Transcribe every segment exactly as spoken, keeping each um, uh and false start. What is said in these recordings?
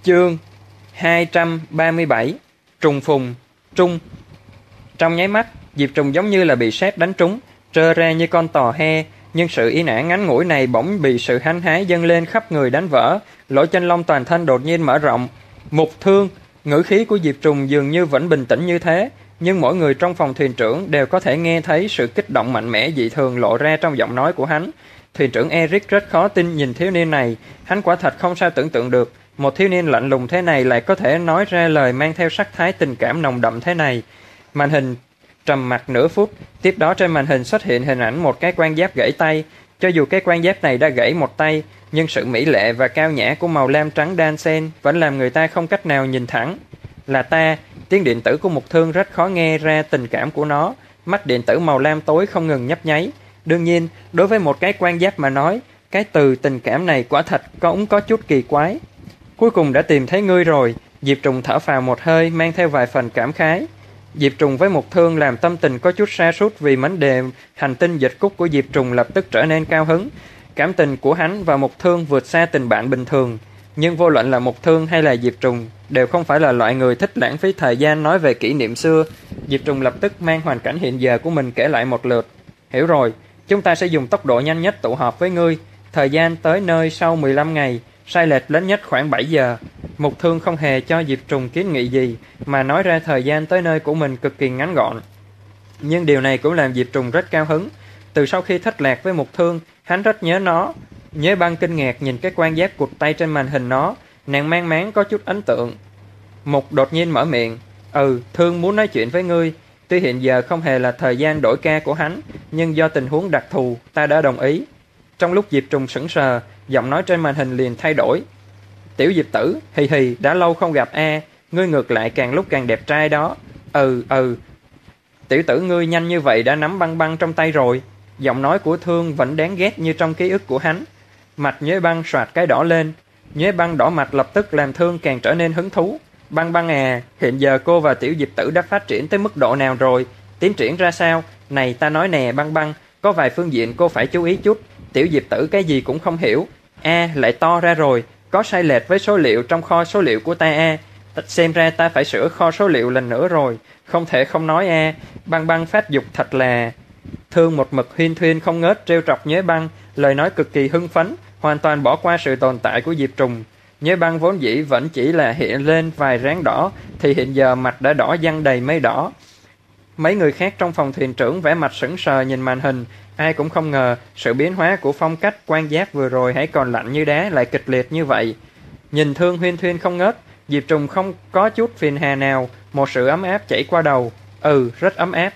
Chương hai trăm ba mươi bảy. Trùng phùng, trung. Trong nháy mắt, Diệp Trùng giống như là bị sét đánh trúng, trơ ra như con tò he, nhưng sự ý nản ngắn ngủi này bỗng bị sự hăng hái dâng lên khắp người đánh vỡ, lỗ chân lông toàn thân đột nhiên mở rộng. Mục thương, ngữ khí của Diệp Trùng dường như vẫn bình tĩnh như thế, nhưng mỗi người trong phòng thuyền trưởng đều có thể nghe thấy sự kích động mạnh mẽ dị thường lộ ra trong giọng nói của hắn. Thuyền trưởng Eric rất khó tin nhìn thiếu niên này, hắn quả thật không sao tưởng tượng được, một thiếu niên lạnh lùng thế này lại có thể nói ra lời mang theo sắc thái tình cảm nồng đậm thế này. Màn hình trầm mặc nửa phút, tiếp đó trên màn hình xuất hiện hình ảnh một cái quan giáp gãy tay. Cho dù cái quan giáp này đã gãy một tay, nhưng sự mỹ lệ và cao nhã của màu lam trắng đan xen vẫn làm người ta không cách nào nhìn thẳng. Là ta, tiếng điện tử của Mục Thương rất khó nghe ra tình cảm của nó, mắt điện tử màu lam tối không ngừng nhấp nháy. Đương nhiên, đối với một cái quan giáp mà nói, cái từ tình cảm này quả thật cũng có chút kỳ quái. Cuối cùng đã tìm thấy ngươi rồi, Diệp Trùng thở phào một hơi mang theo vài phần cảm khái. Diệp Trùng với Mục Thương làm tâm tình có chút sa sút vì vấn đề hành tinh dịch cúc của Diệp Trùng lập tức trở nên cao hứng. Cảm tình của hắn và Mục Thương vượt xa tình bạn bình thường. Nhưng vô luận là Mục Thương hay là Diệp Trùng đều không phải là loại người thích lãng phí thời gian nói về kỷ niệm xưa. Diệp Trùng lập tức mang hoàn cảnh hiện giờ của mình kể lại một lượt. Hiểu rồi, chúng ta sẽ dùng tốc độ nhanh nhất tụ họp với ngươi. Thời gian tới nơi sau mười lăm ngày, sai lệch lớn nhất khoảng bảy giờ. Mục Thương không hề cho Diệp Trùng kiến nghị gì, mà nói ra thời gian tới nơi của mình cực kỳ ngắn gọn. Nhưng điều này cũng làm Diệp Trùng rất cao hứng. Từ sau khi thất lạc với Mục Thương, hắn rất nhớ nó. Nhớ Băng kinh ngạc nhìn cái quan giáp cụt tay trên màn hình nó, nàng mang máng có chút ấn tượng. Mục đột nhiên mở miệng, Ừ, Thương muốn nói chuyện với ngươi. Tuy hiện giờ không hề là thời gian đổi ca của hắn, nhưng do tình huống đặc thù, ta đã đồng ý. Trong lúc Diệp Trùng sững sờ, giọng nói trên màn hình liền thay đổi. Tiểu Diệp tử, hì hì, đã lâu không gặp a, ngươi ngược lại càng lúc càng đẹp trai đó. Ừ, ừ. Tiểu tử ngươi nhanh như vậy đã nắm băng băng trong tay rồi. Giọng nói của Thương vẫn đáng ghét như trong ký ức của hắn. Mặt Nhuế Băng soạt cái đỏ lên. Nhuế Băng đỏ mặt lập tức làm Thương càng trở nên hứng thú. Băng băng à, hiện giờ cô và Tiểu Diệp tử đã phát triển tới mức độ nào rồi? Tiến triển ra sao? Này ta nói nè băng băng, có vài phương diện cô phải chú ý chút. Tiểu Diệp tử cái gì cũng không hiểu. A, lại to ra rồi. Có sai lệch với số liệu trong kho số liệu của ta a. À. Xem ra ta phải sửa kho số liệu lần nữa rồi. Không thể không nói a. À. Băng băng phát dục thật là... Thương một mực huyên thuyên không ngớt trêu chọc Nhuế Băng, lời nói cực kỳ hưng phấn, hoàn toàn bỏ qua sự tồn tại của Diệp Trùng. Nhuế Băng vốn dĩ vẫn chỉ là hiện lên vài ráng đỏ, thì hiện giờ mặt đã đỏ văng đầy mây đỏ. Mấy người khác trong phòng thuyền trưởng vẻ mặt sững sờ nhìn màn hình, ai cũng không ngờ sự biến hóa của phong cách quan giáp vừa rồi hãy còn lạnh như đá lại kịch liệt như vậy. Nhìn Thương huyên thuyên không ngớt, Diệp Trùng không có chút phiền hà nào, một sự ấm áp chảy qua đầu. Ừ, rất ấm áp.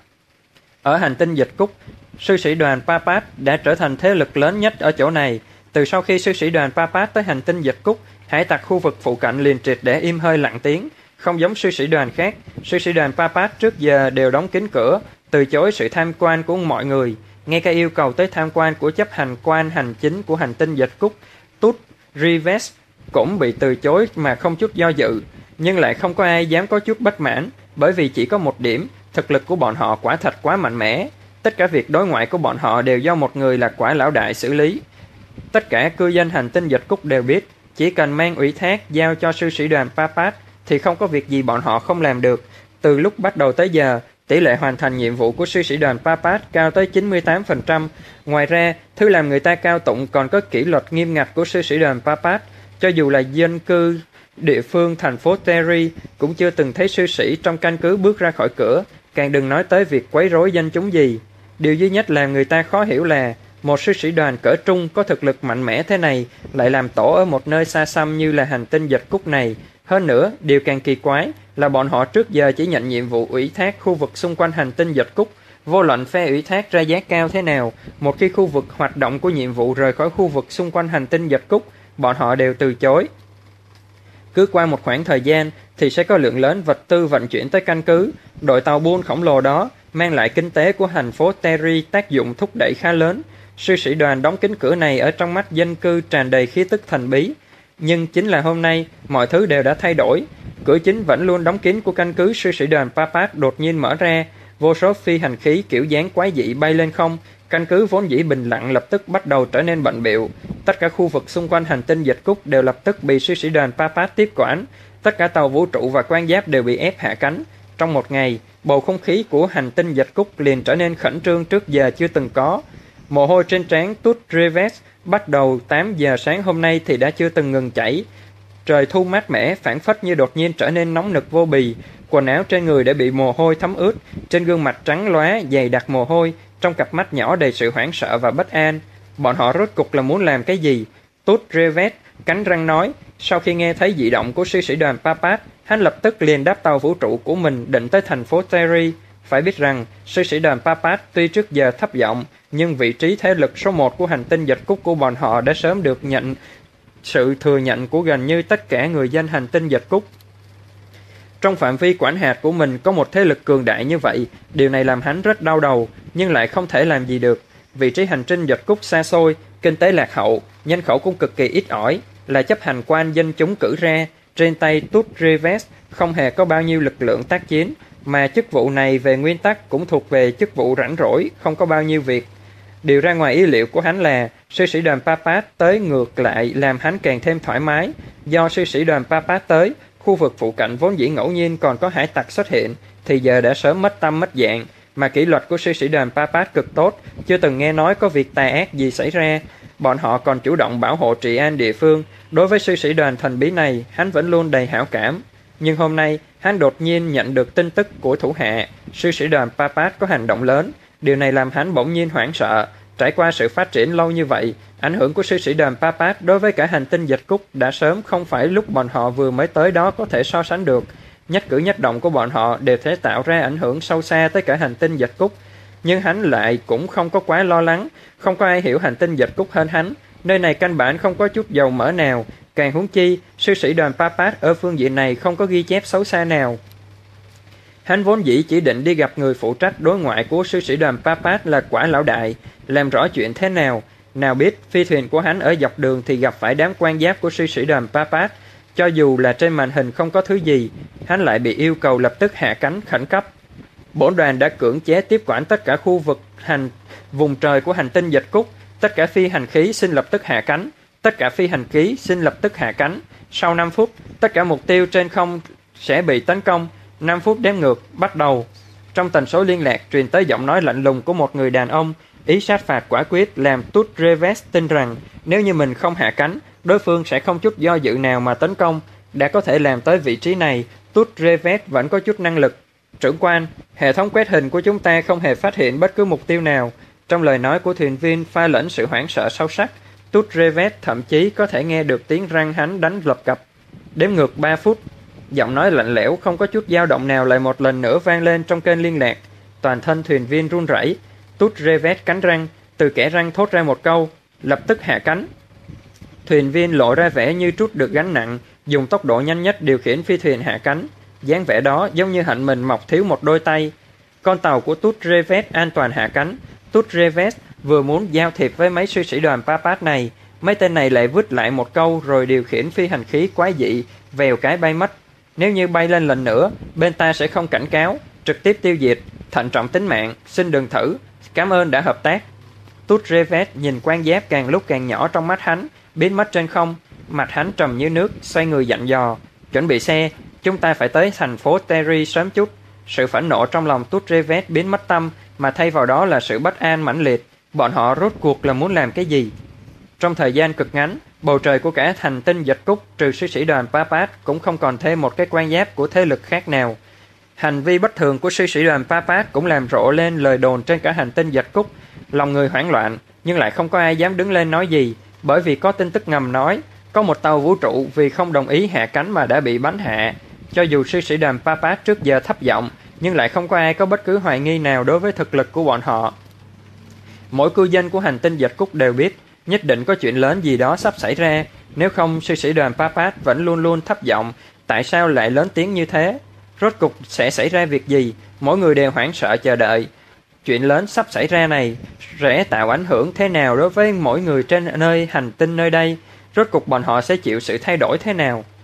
Ở hành tinh dịch cúc, sư sĩ đoàn Papat đã trở thành thế lực lớn nhất ở chỗ này. Từ sau khi sư sĩ đoàn Papat tới hành tinh dịch cúc, hải tặc khu vực phụ cận liền triệt để im hơi lặng tiếng. Không giống sư sĩ đoàn khác, sư sĩ đoàn Papat trước giờ đều đóng kín cửa, từ chối sự tham quan của mọi người. Ngay cả yêu cầu tới tham quan của chấp hành quan hành chính của hành tinh dịch cúc, Tut Rives, cũng bị từ chối mà không chút do dự. Nhưng lại không có ai dám có chút bất mãn, bởi vì chỉ có một điểm, thực lực của bọn họ quả thật quá mạnh mẽ. Tất cả việc đối ngoại của bọn họ đều do một người là Quả lão đại xử lý. Tất cả cư dân hành tinh dịch cúc đều biết, chỉ cần mang ủy thác giao cho sư sĩ đoàn Papat thì không có việc gì bọn họ không làm được. Từ lúc bắt đầu tới giờ, tỷ lệ hoàn thành nhiệm vụ của sư sĩ đoàn Papat cao tới chín mươi tám phần trăm. Ngoài ra, thứ làm người ta cao tụng còn có kỷ luật nghiêm ngặt của sư sĩ đoàn Papat. Cho dù là dân cư địa phương thành phố Terry cũng chưa từng thấy sư sĩ trong căn cứ bước ra khỏi cửa, càng đừng nói tới việc quấy rối dân chúng gì. Điều duy nhất làm người ta khó hiểu là một sư sĩ đoàn cỡ trung có thực lực mạnh mẽ thế này lại làm tổ ở một nơi xa xăm như là hành tinh dịch cúc này. Hơn nữa, điều càng kỳ quái là bọn họ trước giờ chỉ nhận nhiệm vụ ủy thác khu vực xung quanh hành tinh dịch cúc. Vô luận phe ủy thác ra giá cao thế nào, một khi khu vực hoạt động của nhiệm vụ rời khỏi khu vực xung quanh hành tinh dịch cúc, bọn họ đều từ chối. Cứ qua một khoảng thời gian thì sẽ có lượng lớn vật tư vận chuyển tới căn cứ. Đội tàu buôn khổng lồ đó mang lại kinh tế của thành phố Terry tác dụng thúc đẩy khá lớn. Sư sĩ đoàn đóng kín cửa này ở trong mắt dân cư tràn đầy khí tức thần bí. Nhưng chính là hôm nay, mọi thứ đều đã thay đổi. Cửa chính vẫn luôn đóng kín của căn cứ sư sĩ đoàn Papat đột nhiên mở ra. Vô số phi hành khí kiểu dáng quái dị bay lên không, Căn cứ vốn dĩ bình lặng lập tức bắt đầu trở nên bận bịu. Tất cả khu vực xung quanh hành tinh Dịch Cúc đều lập tức bị sư sĩ đoàn Papat tiếp quản. Tất cả tàu vũ trụ và quan giáp đều bị ép hạ cánh. Trong một ngày, bầu không khí của hành tinh Dịch Cúc liền trở nên khẩn trương trước giờ chưa từng có. Mồ hôi trên trán Tut Reves bắt đầu tám giờ sáng hôm nay thì đã chưa từng ngừng chảy. Trời thu mát mẻ, phảng phất như đột nhiên trở nên nóng nực vô bì. Quần áo trên người đã bị mồ hôi thấm ướt, trên gương mặt trắng lóa dày đặc mồ hôi, trong cặp mắt nhỏ đầy sự hoảng sợ và bất an. Bọn họ rốt cục là muốn làm cái gì? Tut Reves cắn răng nói. Sau khi nghe thấy dị động của sư sĩ đoàn Papat, hắn lập tức liền đáp tàu vũ trụ của mình định tới thành phố Terry. Phải biết rằng, sư sĩ đoàn Papat tuy trước giờ thấp giọng, nhưng vị trí thế lực số một của hành tinh Dịch Cúc của bọn họ đã sớm được nhận sự thừa nhận của gần như tất cả người dân hành tinh Dịch Cúc. Trong phạm vi quản hạt của mình có một thế lực cường đại như vậy, điều này làm hắn rất đau đầu, nhưng lại không thể làm gì được. Vị trí hành tinh Dịch Cúc xa xôi, kinh tế lạc hậu, nhân khẩu cũng cực kỳ ít ỏi, là chấp hành quan dân chúng cử ra. Trên tay Tut Reves không hề có bao nhiêu lực lượng tác chiến, mà chức vụ này về nguyên tắc cũng thuộc về chức vụ rảnh rỗi, không có bao nhiêu việc. Điều ra ngoài ý liệu của hắn là sư sĩ đoàn Papat tới ngược lại làm hắn càng thêm thoải mái. Do sư sĩ đoàn Papat tới, khu vực phụ cận vốn dĩ ngẫu nhiên còn có hải tặc xuất hiện, thì giờ đã sớm mất tâm mất dạng. Mà kỷ luật của sư sĩ đoàn Papat cực tốt, chưa từng nghe nói có việc tà ác gì xảy ra. Bọn họ còn chủ động bảo hộ trị an địa phương. Đối với sư sĩ đoàn thần bí này, hắn vẫn luôn đầy hảo cảm. Nhưng hôm nay, hắn đột nhiên nhận được tin tức của thủ hạ, sư sĩ đoàn Papat có hành động lớn. Điều này làm hắn bỗng nhiên hoảng sợ. Trải qua sự phát triển lâu như vậy, ảnh hưởng của sư sĩ đoàn Papat đối với cả hành tinh Dịch Cúc đã sớm không phải lúc bọn họ vừa mới tới đó có thể so sánh được. Nhất cử nhất động của bọn họ đều thể tạo ra ảnh hưởng sâu xa tới cả hành tinh Dịch Cúc. Nhưng hắn lại cũng không có quá lo lắng, không có ai hiểu hành tinh Dịch Cúc hơn hắn. Nơi này căn bản không có chút dầu mỡ nào, càng huống chi, sư sĩ đoàn Papat ở phương diện này không có ghi chép xấu xa nào. Hắn vốn dĩ chỉ định đi gặp người phụ trách đối ngoại của sư sĩ đoàn Papat là Quả Lão Đại, làm rõ chuyện thế nào. Nào biết phi thuyền của hắn ở dọc đường thì gặp phải đám quan giáp của sư sĩ đoàn Papat. Cho dù là trên màn hình không có thứ gì, hắn lại bị yêu cầu lập tức hạ cánh khẩn cấp. Bổn đoàn đã cưỡng chế tiếp quản tất cả khu vực hành vùng trời của hành tinh Dịch Cúc. Tất cả phi hành khí xin lập tức hạ cánh. Tất cả phi hành khí xin lập tức hạ cánh. Sau năm phút, tất cả mục tiêu trên không sẽ bị tấn công. năm phút đếm ngược, bắt đầu. Trong tần số liên lạc truyền tới giọng nói lạnh lùng của một người đàn ông. Ý sát phạt quả quyết làm Tut Reves tin rằng nếu như mình không hạ cánh, đối phương sẽ không chút do dự nào mà tấn công. Đã có thể làm tới vị trí này, Tut Reves vẫn có chút năng lực. Trưởng quan, hệ thống quét hình của chúng ta không hề phát hiện bất cứ mục tiêu nào. Trong lời nói của thuyền viên pha lẫn sự hoảng sợ sâu sắc. Tut Reves thậm chí có thể nghe được tiếng răng hắn đánh lập cập. Đếm ngược ba phút. Giọng nói lạnh lẽo không có chút dao động nào lại một lần nữa vang lên trong kênh liên lạc. Toàn thân thuyền viên run rẩy. Tut Reves cắn răng, từ kẽ răng thốt ra một câu, lập tức hạ cánh. Thuyền viên lộ ra vẻ như trút được gánh nặng, dùng tốc độ nhanh nhất điều khiển phi thuyền hạ cánh. dáng vẻ đó giống như hạnh mình mọc thiếu một đôi tay. Con tàu của Tut Reves an toàn hạ cánh. Tut Reves vừa muốn giao thiệp với mấy sư sĩ đoàn Papat này, mấy tên này lại vứt lại một câu rồi điều khiển phi hành khí quái dị, vèo cái bay mất. Nếu như bay lên lần nữa, bên ta sẽ không cảnh cáo, trực tiếp tiêu diệt, thận trọng tính mạng, xin đừng thử, cảm ơn đã hợp tác. Tut Reves nhìn quan giáp càng lúc càng nhỏ trong mắt hắn, biến mất trên không, mặt hắn trầm như nước, xoay người dặn dò, chuẩn bị xe, chúng ta phải tới thành phố Terry sớm chút. Sự phẫn nộ trong lòng Tut Reves biến mất tâm, mà thay vào đó là sự bất an mãnh liệt. Bọn họ rốt cuộc là muốn làm cái gì? Trong thời gian cực ngắn, bầu trời của cả hành tinh Dịch Cúc trừ sư sĩ đoàn Papat cũng không còn thêm một cái quan giáp của thế lực khác nào. Hành vi bất thường của sư sĩ đoàn Papat cũng làm rộ lên lời đồn trên cả hành tinh Dịch Cúc. Lòng người hoảng loạn, nhưng lại không có ai dám đứng lên nói gì, bởi vì có tin tức ngầm nói có một tàu vũ trụ vì không đồng ý hạ cánh mà đã bị bắn hạ. Cho dù sư sĩ đoàn Papat trước giờ thấp giọng, nhưng lại không có ai có bất cứ hoài nghi nào đối với thực lực của bọn họ. Mỗi cư dân của hành tinh Dịch Cúc đều biết nhất định có chuyện lớn gì đó sắp xảy ra, nếu không sư sĩ đoàn Papat vẫn luôn luôn thấp giọng, tại sao lại lớn tiếng như thế? Rốt cục sẽ xảy ra việc gì? Mỗi người đều hoảng sợ chờ đợi. Chuyện lớn sắp xảy ra này sẽ tạo ảnh hưởng thế nào đối với mỗi người trên nơi hành tinh nơi đây? Rốt cục bọn họ sẽ chịu sự thay đổi thế nào?